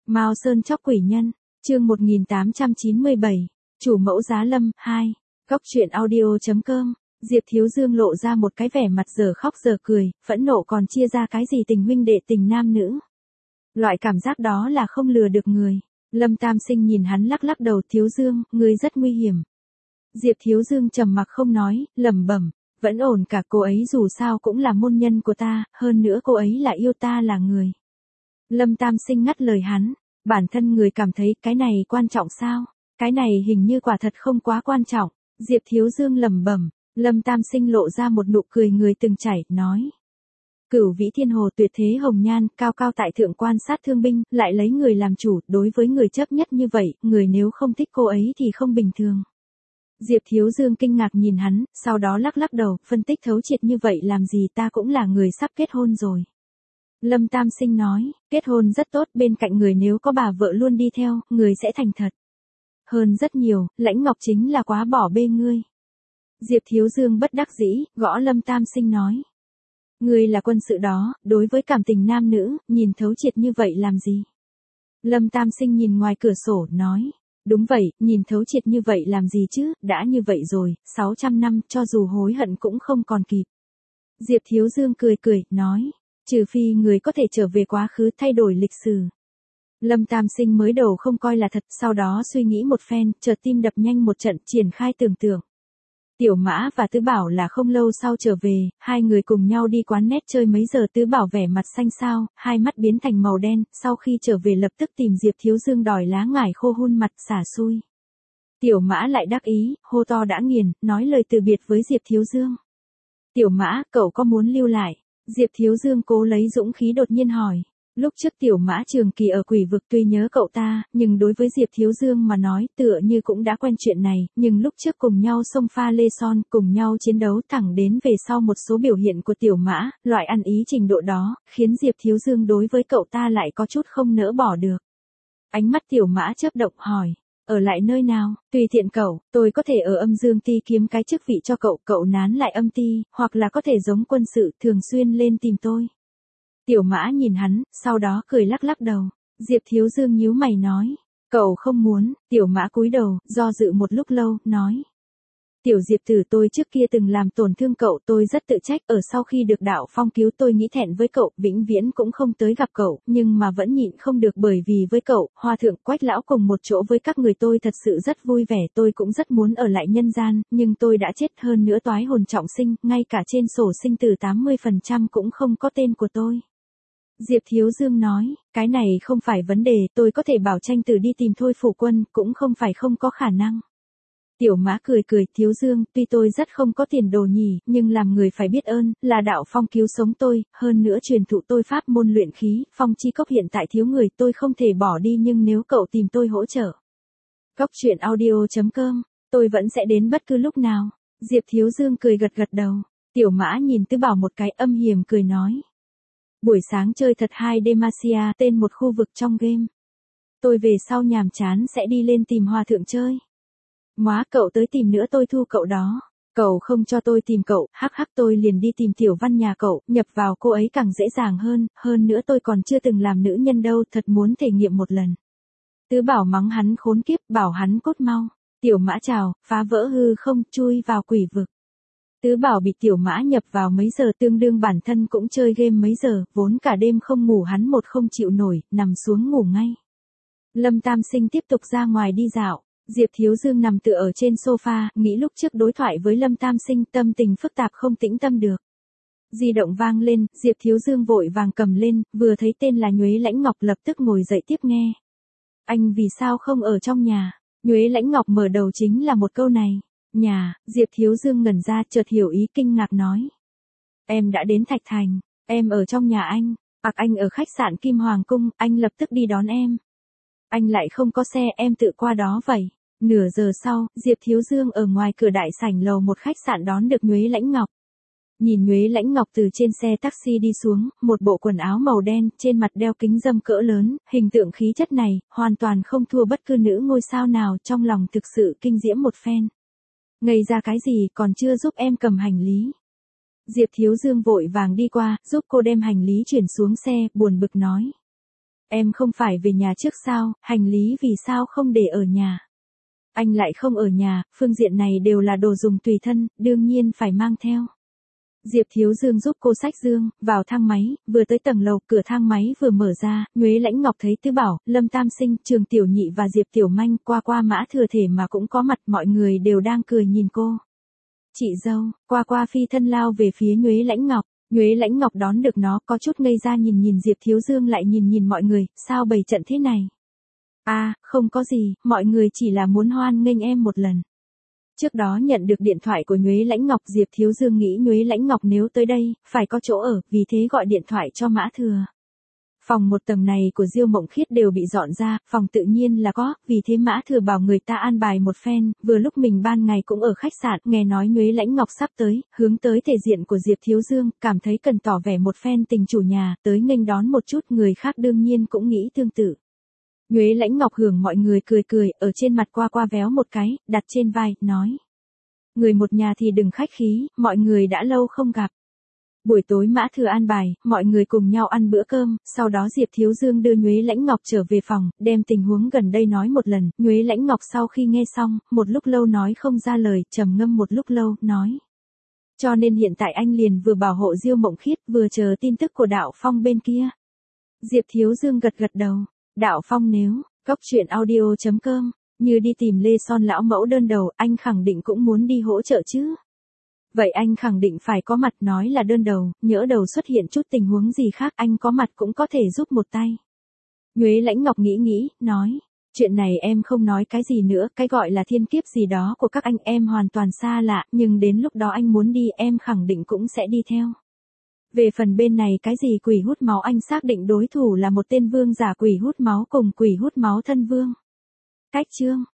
Mao Sơn chóc quỷ nhân, chương 1897, chủ mẫu giá lâm, 2, góc truyện audio.com, Diệp Thiếu Dương lộ ra một cái vẻ mặt giờ khóc giờ cười, phẫn nộ còn chia ra cái gì tình huynh đệ tình nam nữ. Loại cảm giác đó là không lừa được người. Lâm Tam Sinh nhìn hắn lắc lắc đầu, Thiếu Dương, ngươi rất nguy hiểm. Diệp Thiếu Dương trầm mặc không nói, lẩm bẩm, vẫn ổn cả, cô ấy dù sao cũng là môn nhân của ta, hơn nữa cô ấy là yêu ta là người. Lâm Tam Sinh ngắt lời hắn, bản thân người cảm thấy cái này quan trọng sao? Cái này hình như quả thật không quá quan trọng. Diệp Thiếu Dương lẩm bẩm, Lâm Tam Sinh lộ ra một nụ cười người từng chảy, nói. Cửu Vĩ Thiên Hồ tuyệt thế hồng nhan, cao cao tại thượng quan sát thương binh, lại lấy người làm chủ, đối với người chấp nhất như vậy, người nếu không thích cô ấy thì không bình thường. Diệp Thiếu Dương kinh ngạc nhìn hắn, sau đó lắc lắc đầu, phân tích thấu triệt như vậy làm gì, ta cũng là người sắp kết hôn rồi. Lâm Tam Sinh nói, kết hôn rất tốt, bên cạnh người nếu có bà vợ luôn đi theo, người sẽ thành thật hơn rất nhiều, Lãnh Ngọc chính là quá bỏ bê ngươi. Diệp Thiếu Dương bất đắc dĩ, gõ Lâm Tam Sinh nói. Ngươi là quân sự đó, đối với cảm tình nam nữ, nhìn thấu triệt như vậy làm gì? Lâm Tam Sinh nhìn ngoài cửa sổ, nói. Đúng vậy, nhìn thấu triệt như vậy làm gì chứ, đã như vậy rồi, 600 năm, cho dù hối hận cũng không còn kịp. Diệp Thiếu Dương cười cười, nói. Trừ phi người có thể trở về quá khứ thay đổi lịch sử. Lâm Tam Sinh mới đầu không coi là thật, sau đó suy nghĩ một phen, chợt tim đập nhanh một trận, triển khai tưởng tượng. Tiểu Mã và Tứ Bảo là không lâu sau trở về, hai người cùng nhau đi quán net chơi mấy giờ, Tứ Bảo vẻ mặt xanh xao, hai mắt biến thành màu đen, sau khi trở về lập tức tìm Diệp Thiếu Dương đòi lá ngải khô hun mặt xả xui. Tiểu Mã lại đắc ý, hô to đã nghiền, nói lời từ biệt với Diệp Thiếu Dương. Tiểu Mã, cậu có muốn lưu lại? Diệp Thiếu Dương cố lấy dũng khí đột nhiên hỏi. Lúc trước Tiểu Mã trường kỳ ở quỷ vực tuy nhớ cậu ta, nhưng đối với Diệp Thiếu Dương mà nói tựa như cũng đã quen chuyện này, nhưng lúc trước cùng nhau xông pha Lê Son, cùng nhau chiến đấu thẳng đến về sau một số biểu hiện của Tiểu Mã, loại ăn ý trình độ đó, khiến Diệp Thiếu Dương đối với cậu ta lại có chút không nỡ bỏ được. Ánh mắt Tiểu Mã chớp động hỏi, ở lại nơi nào, tùy tiện cậu, tôi có thể ở Âm Dương Ti kiếm cái chức vị cho cậu, cậu nán lại Âm Ti, hoặc là có thể giống quân sự, thường xuyên lên tìm tôi. Tiểu Mã nhìn hắn, sau đó cười lắc lắc đầu. Diệp Thiếu Dương nhíu mày nói. Cậu không muốn, Tiểu Mã cúi đầu, do dự một lúc lâu, nói. Tiểu Diệp tử, tôi trước kia từng làm tổn thương cậu, tôi rất tự trách, ở sau khi được Đạo Phong cứu tôi nghĩ thẹn với cậu, vĩnh viễn cũng không tới gặp cậu, nhưng mà vẫn nhịn không được bởi vì với cậu, Hòa Thượng Quách Lão cùng một chỗ với các người tôi thật sự rất vui vẻ, tôi cũng rất muốn ở lại nhân gian, nhưng tôi đã chết, hơn nữa toái hồn trọng sinh, ngay cả trên sổ sinh tử 80% cũng không có tên của tôi. Diệp Thiếu Dương nói, cái này không phải vấn đề, tôi có thể bảo Tranh Tử đi tìm Thôi Phủ Quân, cũng không phải không có khả năng. Tiểu Mã cười cười, Thiếu Dương, tuy tôi rất không có tiền đồ nhỉ, nhưng làm người phải biết ơn, là Đạo Phong cứu sống tôi, hơn nữa truyền thụ tôi pháp môn luyện khí, Phong Chi Cốc hiện tại thiếu người, tôi không thể bỏ đi, nhưng nếu cậu tìm tôi hỗ trợ. Góc truyện audio.com, tôi vẫn sẽ đến bất cứ lúc nào. Diệp Thiếu Dương cười gật gật đầu. Tiểu Mã nhìn Tứ Bảo một cái, âm hiểm cười nói. Buổi sáng chơi thật hay Demacia, tên một khu vực trong game. Tôi về sau nhàm chán sẽ đi lên tìm Hòa Thượng chơi. Móa, cậu tới tìm nữa tôi thu cậu đó. Cậu không cho tôi tìm cậu, hắc hắc, tôi liền đi tìm Tiểu Văn nhà cậu, nhập vào cô ấy càng dễ dàng hơn nữa tôi còn chưa từng làm nữ nhân đâu, thật muốn thể nghiệm một lần. Tứ Bảo mắng hắn khốn kiếp, bảo hắn cút mau. Tiểu Mã chào, phá vỡ hư không, chui vào quỷ vực. Tứ Bảo bị Tiểu Mã nhập vào mấy giờ, tương đương bản thân cũng chơi game mấy giờ, vốn cả đêm không ngủ hắn một không chịu nổi, nằm xuống ngủ ngay. Lâm Tam Sinh tiếp tục ra ngoài đi dạo, Diệp Thiếu Dương nằm tựa ở trên sofa, nghĩ lúc trước đối thoại với Lâm Tam Sinh, tâm tình phức tạp không tĩnh tâm được. Di động vang lên, Diệp Thiếu Dương vội vàng cầm lên, vừa thấy tên là Nhuế Lãnh Ngọc lập tức ngồi dậy tiếp nghe. Anh vì sao không ở trong nhà? Nhuế Lãnh Ngọc mở đầu chính là một câu này. Nhà, Diệp Thiếu Dương ngẩn ra, chợt hiểu ý, kinh ngạc nói. Em đã đến Thạch Thành, em ở trong nhà anh, anh ở khách sạn Kim Hoàng Cung, anh lập tức đi đón em. Anh lại không có xe, em tự qua đó vậy. Nửa giờ sau, Diệp Thiếu Dương ở ngoài cửa đại sảnh lầu một khách sạn đón được Nhuế Lãnh Ngọc. Nhìn Nhuế Lãnh Ngọc từ trên xe taxi đi xuống, một bộ quần áo màu đen, trên mặt đeo kính râm cỡ lớn, hình tượng khí chất này, hoàn toàn không thua bất cứ nữ ngôi sao nào, trong lòng thực sự kinh diễm một phen. Ngây ra cái gì, còn chưa giúp em cầm hành lý. Diệp Thiếu Dương vội vàng đi qua, giúp cô đem hành lý chuyển xuống xe, buồn bực nói. Em không phải về nhà trước sao, hành lý vì sao không để ở nhà? Anh lại không ở nhà, phương diện này đều là đồ dùng tùy thân, đương nhiên phải mang theo. Diệp Thiếu Dương giúp cô xách dương, vào thang máy, vừa tới tầng lầu, cửa thang máy vừa mở ra, Nhuế Lãnh Ngọc thấy Tứ Bảo, Lâm Tam Sinh, Trường Tiểu Nhị và Diệp Tiểu Manh qua qua Mã Thừa Thể mà cũng có mặt, mọi người đều đang cười nhìn cô. Chị dâu, qua phi thân lao về phía Nhuế Lãnh Ngọc. Nhuế Lãnh Ngọc đón được nó, có chút ngây ra nhìn Diệp Thiếu Dương lại nhìn mọi người, sao bày trận thế này? Không có gì, mọi người chỉ là muốn hoan nghênh em một lần. Trước đó nhận được điện thoại của Nhuế Lãnh Ngọc, Diệp Thiếu Dương nghĩ Nhuế Lãnh Ngọc nếu tới đây, phải có chỗ ở, vì thế gọi điện thoại cho Mã Thừa. Phòng một tầng này của Diêu Mộng Khiết đều bị dọn ra, phòng tự nhiên là có, vì thế Mã Thừa bảo người ta an bài một phen, vừa lúc mình ban ngày cũng ở khách sạn, nghe nói Nhuế Lãnh Ngọc sắp tới, hướng tới thể diện của Diệp Thiếu Dương, cảm thấy cần tỏ vẻ một phen tình chủ nhà, tới nghênh đón một chút, người khác đương nhiên cũng nghĩ tương tự. Nhuế Lãnh Ngọc hưởng mọi người cười, ở trên mặt qua véo một cái, đặt trên vai, nói. Người một nhà thì đừng khách khí, mọi người đã lâu không gặp. Buổi tối Mã Thừa an bài, mọi người cùng nhau ăn bữa cơm, sau đó Diệp Thiếu Dương đưa Nhuế Lãnh Ngọc trở về phòng, đem tình huống gần đây nói một lần, Nhuế Lãnh Ngọc sau khi nghe xong, một lúc lâu nói không ra lời, trầm ngâm một lúc lâu, nói. Cho nên hiện tại anh liền vừa bảo hộ Diêu Mộng Khiết, vừa chờ tin tức của Đạo Phong bên kia. Diệp Thiếu Dương gật đầu, Đạo Phong nếu, cóc truyện audio.com, như đi tìm Lê Son lão mẫu đơn đầu, anh khẳng định cũng muốn đi hỗ trợ chứ. Vậy anh khẳng định phải có mặt, nói là đơn đầu, nhỡ đầu xuất hiện chút tình huống gì khác anh có mặt cũng có thể giúp một tay. Nhuế Lãnh Ngọc nghĩ, nói, chuyện này em không nói cái gì nữa, cái gọi là thiên kiếp gì đó của các anh em hoàn toàn xa lạ, nhưng đến lúc đó anh muốn đi em khẳng định cũng sẽ đi theo. Về phần bên này cái gì quỷ hút máu anh xác định đối thủ là một tên vương giả quỷ hút máu cùng quỷ hút máu thân vương. Cách chương